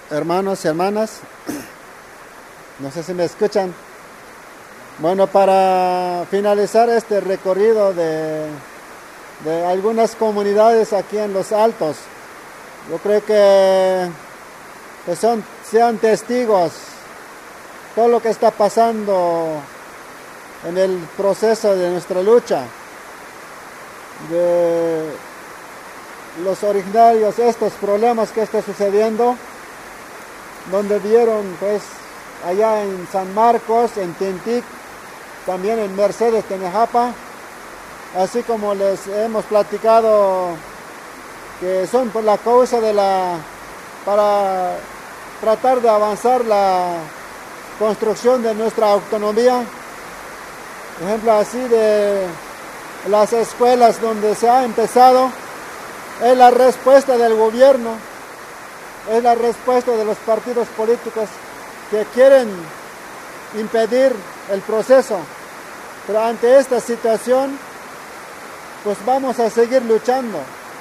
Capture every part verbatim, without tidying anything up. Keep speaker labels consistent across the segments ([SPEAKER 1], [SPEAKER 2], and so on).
[SPEAKER 1] Hermanos y hermanas, no sé si me escuchan. Bueno, para finalizar este recorrido de, de algunas comunidades aquí en Los Altos, yo creo que, que son, sean testigos todo lo que está pasando en el proceso de nuestra lucha, de los originarios, estos problemas que está sucediendo, donde vieron pues allá en San Marcos, en Tintic, también en Mercedes, Tenejapa, así como les hemos platicado que son por la causa de la, para tratar de avanzar la construcción de nuestra autonomía. Por ejemplo, así de las escuelas donde se ha empezado, es la respuesta del gobierno, es la respuesta de los partidos políticos que quieren impedir el proceso. Pero ante esta situación, pues vamos a seguir luchando,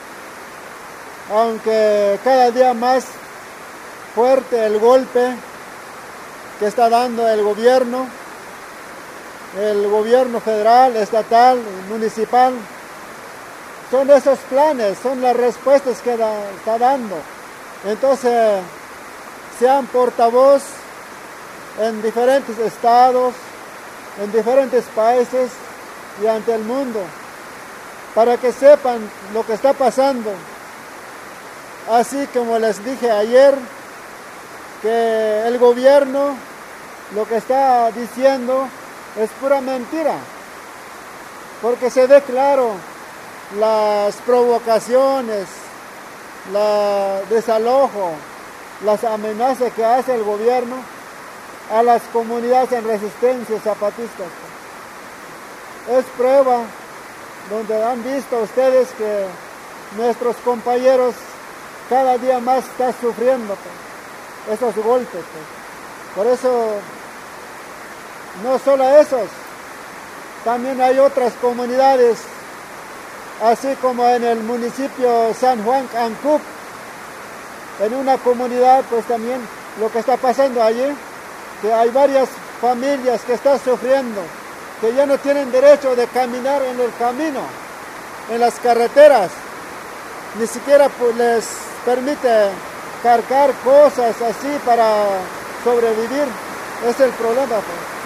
[SPEAKER 1] aunque cada día más fuerte el golpe que está dando el gobierno, el gobierno federal, estatal, municipal. Son esos planes, son las respuestas que da, está dando. Entonces, sean portavoz en diferentes estados, en diferentes países y ante el mundo, para que sepan lo que está pasando. Así como les dije ayer, que el gobierno lo que está diciendo es pura mentira, porque se ve claro las provocaciones, la desalojo, las amenazas que hace el gobierno a las comunidades en resistencia zapatistas. Es prueba donde han visto ustedes que nuestros compañeros cada día más están sufriendo pues, esos golpes. Pues. Por eso, no solo esos, también hay otras comunidades, así como en el municipio San Juan Ancuc, en una comunidad, pues también lo que está pasando allí, que hay varias familias que están sufriendo, que ya no tienen derecho de caminar en el camino, en las carreteras, ni siquiera pues, les permite cargar cosas así para sobrevivir. Es el problema. Pues.